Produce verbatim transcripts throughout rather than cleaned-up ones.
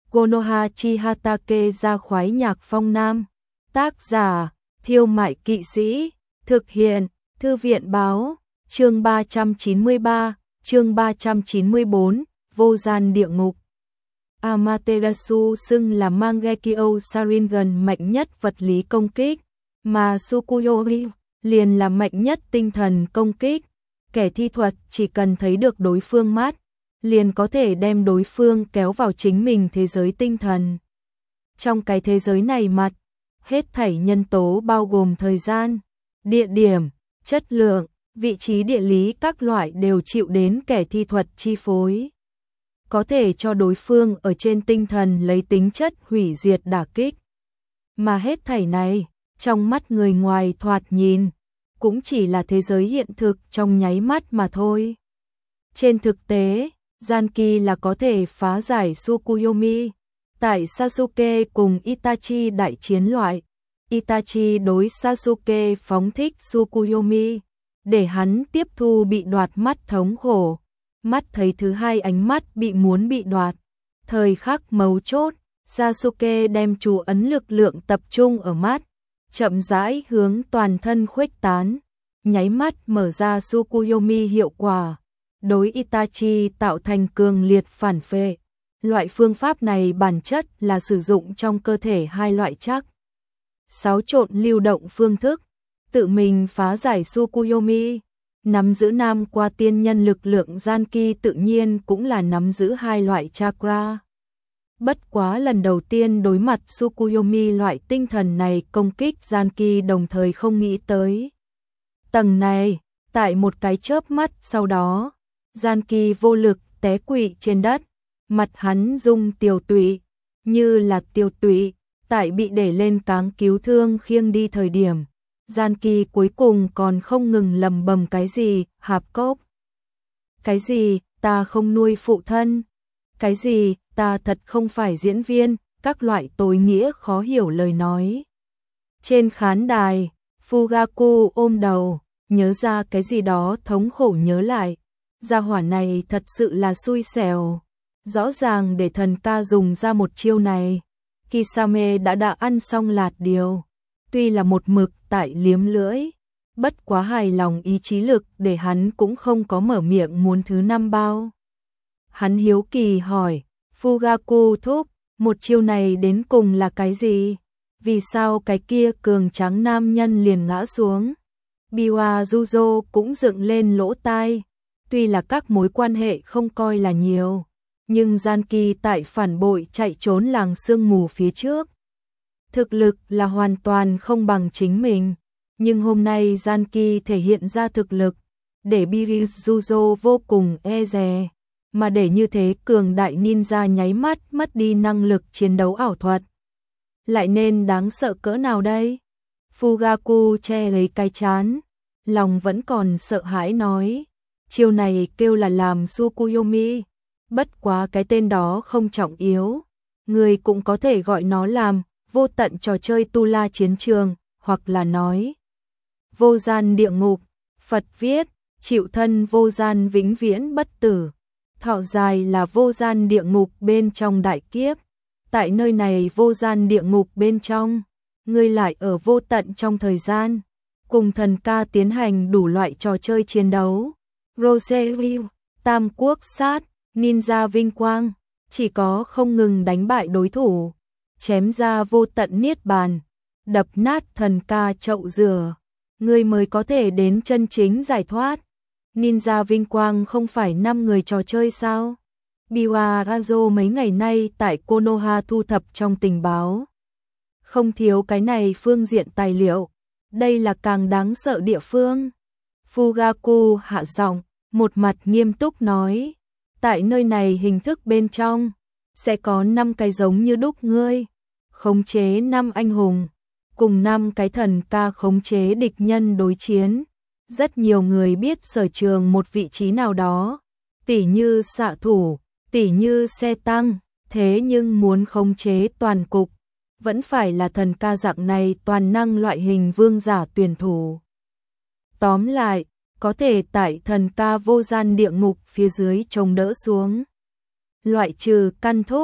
Konoha Chihatake ra khoái nhạc phong nam. Tác giả, Thiêu Mại Kỵ Sĩ. Thực hiện, Thư viện Báo. Chương ba trăm chín mươi ba, chương ba trăm chín mươi bốn, Vô gian địa ngục. Amaterasu xưng là Mangekyo Sharingan mạnh nhất vật lý công kích, mà Tsukuyomi liền là mạnh nhất tinh thần công kích. Kẻ thi thuật chỉ cần thấy được đối phương mắt, liền có thể đem đối phương kéo vào chính mình thế giới tinh thần. Trong cái thế giới này mặt, hết thảy nhân tố bao gồm thời gian, địa điểm, chất lượng, vị trí địa lý các loại đều chịu đến kẻ thi thuật chi phối. Có thể cho đối phương ở trên tinh thần lấy tính chất hủy diệt đả kích. Mà hết thảy này, trong mắt người ngoài thoạt nhìn, cũng chỉ là thế giới hiện thực trong nháy mắt mà thôi. Trên thực tế, Zanki là có thể phá giải Tsukuyomi. Tại Sasuke cùng Itachi đại chiến loại, Itachi đối Sasuke phóng thích Tsukuyomi, để hắn tiếp thu bị đoạt mắt thống khổ. Mắt thấy thứ hai ánh mắt bị muốn bị đoạt. Thời khắc mấu chốt, Sasuke đem chú ấn lực lượng tập trung ở mắt, chậm rãi hướng toàn thân khuếch tán, nháy mắt mở ra Tsukuyomi hiệu quả, đối Itachi tạo thành cường liệt phản phệ. Loại phương pháp này bản chất là sử dụng trong cơ thể hai loại chắc xáo trộn lưu động phương thức, tự mình phá giải Tsukuyomi. Nắm giữ nam qua tiên nhân lực lượng Zanki tự nhiên cũng là nắm giữ hai loại chakra. Bất quá lần đầu tiên đối mặt Tsukuyomi loại tinh thần này công kích Zanki đồng thời không nghĩ tới. Tầng này, tại một cái chớp mắt sau đó, Zanki vô lực té quỵ trên đất, mặt hắn rung tiều tụy, như là tiều tụy, tại bị để lên cáng cứu thương khiêng đi thời điểm. Zanki cuối cùng còn không ngừng lầm bầm cái gì, hạp cốc. Cái gì, ta không nuôi phụ thân. Cái gì, ta thật không phải diễn viên, các loại tối nghĩa khó hiểu lời nói. Trên khán đài, Fugaku ôm đầu, nhớ ra cái gì đó thống khổ nhớ lại. Gia hỏa này thật sự là xui xẻo. Rõ ràng để thần ca dùng ra một chiêu này, Kisame đã đã ăn xong lạt điều. Tuy là một mực tại liếm lưỡi, bất quá hài lòng ý chí lực để hắn cũng không có mở miệng muốn thứ năm bao. Hắn hiếu kỳ hỏi, Fugaku thúc, một chiêu này đến cùng là cái gì? Vì sao cái kia cường tráng nam nhân liền ngã xuống? Biwa Juzo cũng dựng lên lỗ tai, tuy là các mối quan hệ không coi là nhiều, nhưng Zanki tại phản bội chạy trốn làng sương mù phía trước. Thực lực là hoàn toàn không bằng chính mình, nhưng hôm nay Zanki thể hiện ra thực lực, để Bijuzo vô cùng e dè, mà để như thế cường đại ninja nháy mắt mất đi năng lực chiến đấu ảo thuật. Lại nên đáng sợ cỡ nào đây? Fugaku che lấy cái trán, lòng vẫn còn sợ hãi nói, chiêu này kêu là làm Tsukuyomi, bất quá cái tên đó không trọng yếu, người cũng có thể gọi nó làm vô tận trò chơi tu la chiến trường, hoặc là nói vô gian địa ngục. Phật viết, chịu thân vô gian vĩnh viễn bất tử, thọ dài là vô gian địa ngục bên trong đại kiếp. Tại nơi này vô gian địa ngục bên trong, ngươi lại ở vô tận trong thời gian, cùng thần ca tiến hành đủ loại trò chơi chiến đấu. Rosario, Tam Quốc sát, Ninja vinh quang, chỉ có không ngừng đánh bại đối thủ, chém ra vô tận niết bàn, đập nát thần ca chậu rửa, ngươi mới có thể đến chân chính giải thoát. Ninja vinh quang không phải năm người trò chơi sao? Biwa Razo mấy ngày nay tại Konoha thu thập trong tình báo, không thiếu cái này phương diện tài liệu, đây là càng đáng sợ địa phương. Fugaku hạ giọng, một mặt nghiêm túc nói, tại nơi này hình thức bên trong sẽ có năm cái giống như đúc ngươi, khống chế năm anh hùng, cùng năm cái thần ca khống chế địch nhân đối chiến. Rất nhiều người biết sở trường một vị trí nào đó, tỉ như xạ thủ, tỉ như xe tăng, thế nhưng muốn khống chế toàn cục, vẫn phải là thần ca dạng này toàn năng loại hình vương giả tuyển thủ. Tóm lại, có thể tại thần ca vô gian địa ngục phía dưới chống đỡ xuống. Loại trừ căn thúc,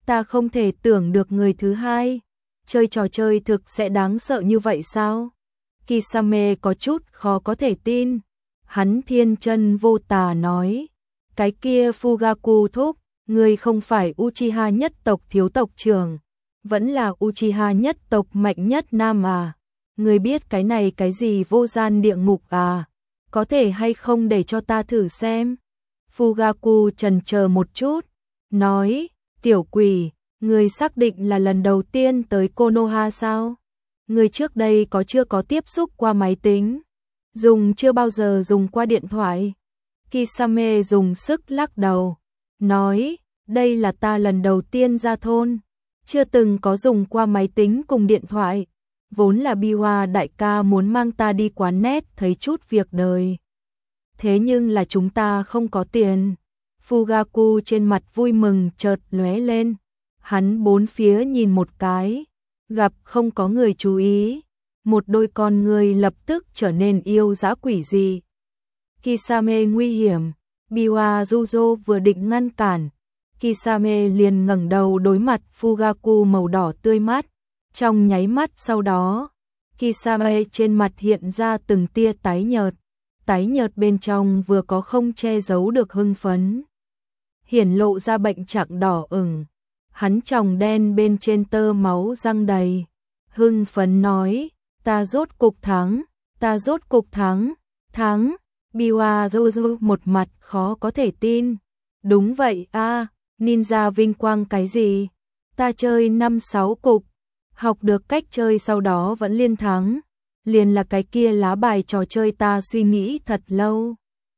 Ta không thể tưởng được người thứ hai chơi trò chơi thực sẽ đáng sợ như vậy sao? Kisame có chút khó có thể tin. Hắn thiên chân vô tà nói, cái kia Fugaku thúc, người không phải Uchiha nhất tộc thiếu tộc trưởng, vẫn là Uchiha nhất tộc mạnh nhất nam à? Người biết cái này cái gì vô gian địa ngục à? Có thể hay không để cho ta thử xem? Fugaku chần chờ một chút, nói, tiểu quỷ, người xác định là lần đầu tiên tới Konoha sao? Người trước đây có chưa có tiếp xúc qua máy tính? Dùng chưa bao giờ dùng qua điện thoại? Kisame dùng sức lắc đầu, nói, đây là ta lần đầu tiên ra thôn, chưa từng có dùng qua máy tính cùng điện thoại. Vốn là Biwa đại ca muốn mang ta đi quán net thấy chút việc đời. Thế nhưng là chúng ta không có tiền. Fugaku trên mặt vui mừng chợt lóe lên. Hắn bốn phía nhìn một cái, gặp không có người chú ý. Một đôi con người lập tức trở nên yêu dã quỷ dị. Kisame nguy hiểm, Biwa Jujo vừa định ngăn cản. Kisame liền ngẩng đầu đối mặt Fugaku màu đỏ tươi mắt. Trong nháy mắt sau đó, Kisame trên mặt hiện ra từng tia tái nhợt. Tái nhợt bên trong vừa có không che giấu được hưng phấn. Hiển lộ ra bệnh trạng đỏ ửng. Hắn tròng đen bên trên tơ máu răng đầy. Hưng phấn nói, ta rốt cục thắng, ta rốt cục thắng, thắng. Biwa Juju một mặt khó có thể tin. Đúng vậy a, ninja vinh quang cái gì? Ta chơi năm sáu cục, học được cách chơi sau đó vẫn liên thắng. Liền là cái kia lá bài trò chơi ta suy nghĩ thật lâu.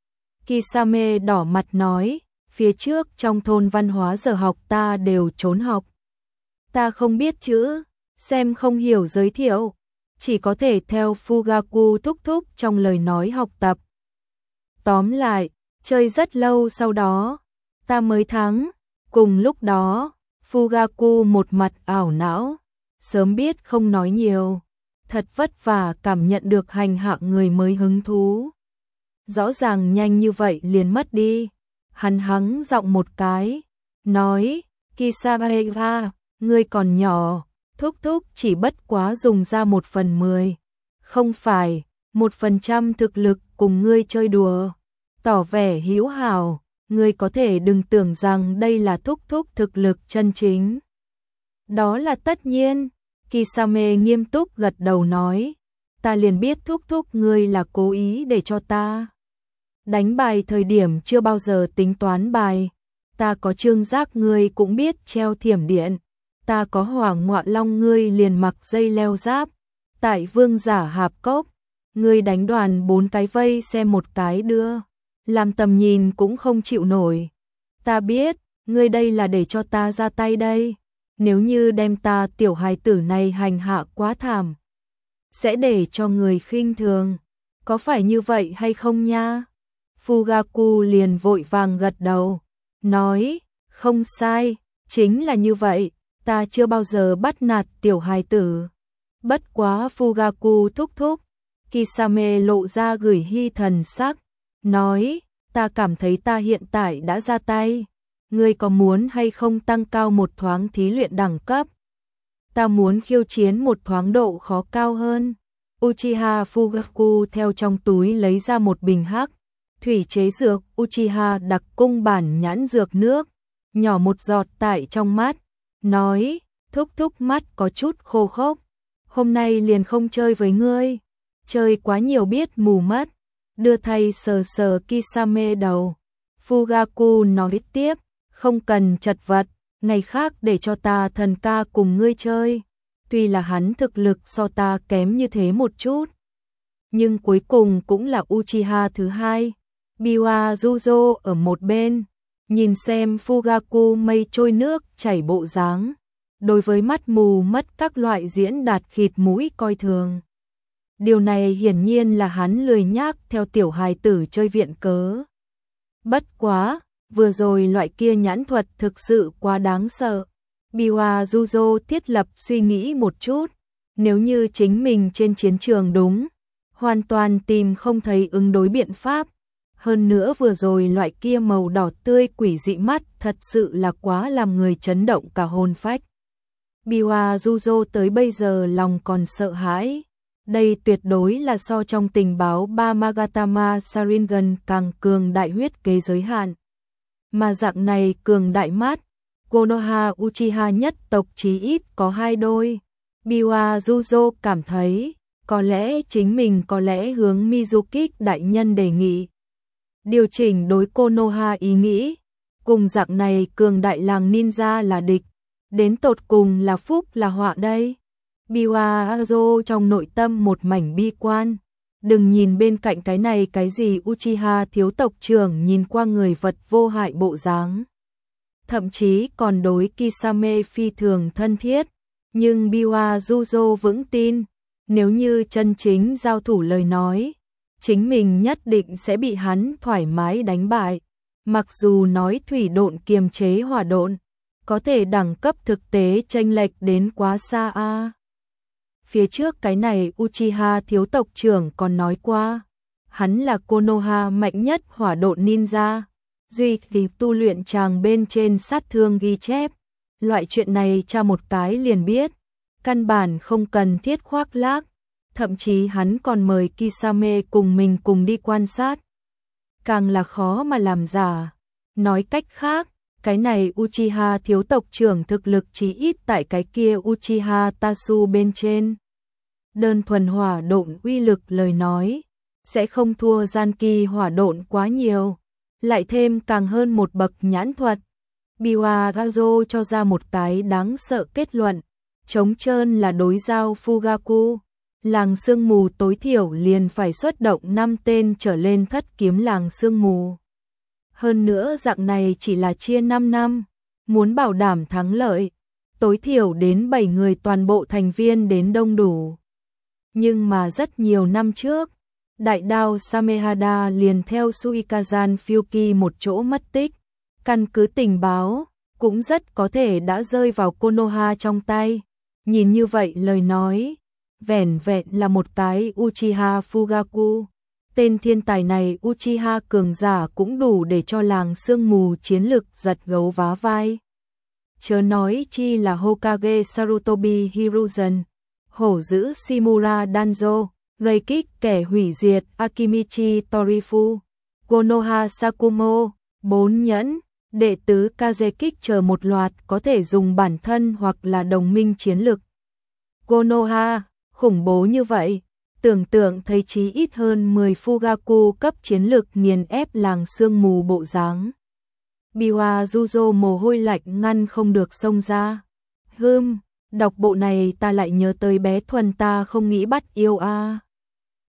Kisame đỏ mặt nói, phía trước trong thôn văn hóa giờ học ta đều trốn học. Ta không biết chữ, xem không hiểu giới thiệu, chỉ có thể theo Fugaku thúc thúc trong lời nói học tập. Tóm lại, chơi rất lâu sau đó, ta mới thắng. Cùng lúc đó, Fugaku một mặt ảo não, sớm biết không nói nhiều. Thật vất vả cảm nhận được hành hạ người mới hứng thú. Rõ ràng nhanh như vậy liền mất đi. Hắn hắng giọng một cái, nói, Kisame wa, ngươi còn nhỏ, thúc thúc chỉ bất quá dùng ra một phần mười. Không phải, một phần trăm thực lực cùng ngươi chơi đùa. Tỏ vẻ hữu hảo, ngươi có thể đừng tưởng rằng đây là thúc thúc thực lực chân chính. Đó là tất nhiên. Kisame nghiêm túc gật đầu nói, ta liền biết thúc thúc ngươi là cố ý để cho ta đánh bài thời điểm chưa bao giờ tính toán bài. Ta có trương giác ngươi cũng biết treo thiểm điện, ta có hỏa ngọa long ngươi liền mặc dây leo giáp. Tại vương giả hạp cốc, ngươi đánh đoàn bốn cái vây xem một cái đưa, làm tầm nhìn cũng không chịu nổi. Ta biết, ngươi đây là để cho ta ra tay đây. Nếu như đem ta tiểu hài tử này hành hạ quá thảm, sẽ để cho người khinh thường. Có phải như vậy hay không nha? Fugaku liền vội vàng gật đầu, nói, không sai, chính là như vậy, ta chưa bao giờ bắt nạt tiểu hài tử. Bất quá Fugaku thúc thúc, Kisame lộ ra gửi hy thần sắc, nói, ta cảm thấy ta hiện tại đã ra tay. Ngươi có muốn hay không tăng cao một thoáng thí luyện đẳng cấp? Ta muốn khiêu chiến một thoáng độ khó cao hơn. Uchiha Fugaku theo trong túi lấy ra một bình hắc thủy chế dược Uchiha đặc cung bản nhãn dược nước, nhỏ một giọt tại trong mắt, nói, thúc thúc mắt có chút khô khốc, hôm nay liền không chơi với ngươi, chơi quá nhiều biết mù mất. Đưa thay sờ sờ Kisame đầu. Fugaku nói tiếp, không cần chật vật, ngày khác để cho ta thần ca cùng ngươi chơi. Tuy là hắn thực lực so ta kém như thế một chút, nhưng cuối cùng cũng là Uchiha thứ hai. Biwa Jujo ở một bên, nhìn xem Fugaku mây trôi nước chảy bộ dáng, đối với mắt mù mất các loại diễn đạt khịt mũi coi thường. Điều này hiển nhiên là hắn lười nhác theo tiểu hài tử chơi viện cớ. Bất quá, vừa rồi loại kia nhãn thuật thực sự quá đáng sợ. Biwa Jujo thiết lập suy nghĩ một chút, nếu như chính mình trên chiến trường đúng, hoàn toàn tìm không thấy ứng đối biện pháp, Hơn nữa vừa rồi loại kia màu đỏ tươi quỷ dị mắt thật sự là quá làm người chấn động cả hồn phách. Biwa Juzo tới bây giờ lòng còn sợ hãi. Đây tuyệt đối là so trong tình báo ba Magatama Sharingan càng cường đại huyết kế giới hạn. Mà dạng này cường đại mát, Konoha Uchiha nhất tộc chí ít có hai đôi. Biwa Juzo cảm thấy, có lẽ chính mình có lẽ hướng Mizukik đại nhân đề nghị. Điều chỉnh đối Konoha ý nghĩ, cùng dạng này cường đại làng ninja là địch, đến tột cùng là phúc là họa đây. Biwa Juzo trong nội tâm một mảnh bi quan, đừng nhìn bên cạnh cái này cái gì Uchiha thiếu tộc trưởng nhìn qua người vật vô hại bộ dáng. Thậm chí còn đối Kisame phi thường thân thiết, nhưng Biwa Juzo vững tin, nếu như chân chính giao thủ lời nói, chính mình nhất định sẽ bị hắn thoải mái đánh bại. Mặc dù nói thủy độn kiềm chế hỏa độn, có thể đẳng cấp thực tế chênh lệch đến quá xa a. À. Phía trước cái này Uchiha thiếu tộc trưởng còn nói qua, hắn là Konoha mạnh nhất hỏa độn ninja, duy thì tu luyện chàng bên trên sát thương ghi chép. Loại chuyện này tra một cái liền biết, căn bản không cần thiết khoác lác. Thậm chí hắn còn mời Kisame cùng mình cùng đi quan sát. Càng là khó mà làm giả. Nói cách khác, cái này Uchiha thiếu tộc trưởng thực lực chí ít tại cái kia Uchiha Tatsu bên trên. Đơn thuần hỏa độn uy lực lời nói, sẽ không thua gian kỳ hỏa độn quá nhiều. Lại thêm càng hơn một bậc nhãn thuật. Biwa Juzo cho ra một cái đáng sợ kết luận. Trống trơn là đối giao Fugaku. Làng sương mù tối thiểu liền phải xuất động năm tên trở lên thất kiếm làng sương mù. Hơn nữa dạng này chỉ là chia năm năm, muốn bảo đảm thắng lợi, tối thiểu đến bảy người toàn bộ thành viên đến đông đủ. Nhưng mà rất nhiều năm trước, đại đao Samehada liền theo Suikazan Fyuki một chỗ mất tích, căn cứ tình báo, cũng rất có thể đã rơi vào Konoha trong tay. Nhìn như vậy lời nói, vẻn vẹn là một cái Uchiha Fugaku. Tên thiên tài này Uchiha cường giả cũng đủ để cho làng sương mù chiến lực giật gấu vá vai. Chớ nói chi là Hokage Sarutobi Hiruzen, hổ dữ Shimura Danzo, Reikik kẻ hủy diệt Akimichi Torifu, Konoha Sakumo, bốn nhẫn, đệ tứ Kazekik chờ một loạt có thể dùng bản thân hoặc là đồng minh chiến lực. Konoha, khủng bố như vậy, tưởng tượng thấy chí ít hơn mười Fugaku cấp chiến lực nghiền ép làng sương mù bộ dáng. Biwa Juzo mồ hôi lạnh ngăn không được xông ra. Hừm, đọc bộ này ta lại nhớ tới bé Thuần ta không nghĩ bắt yêu a. À.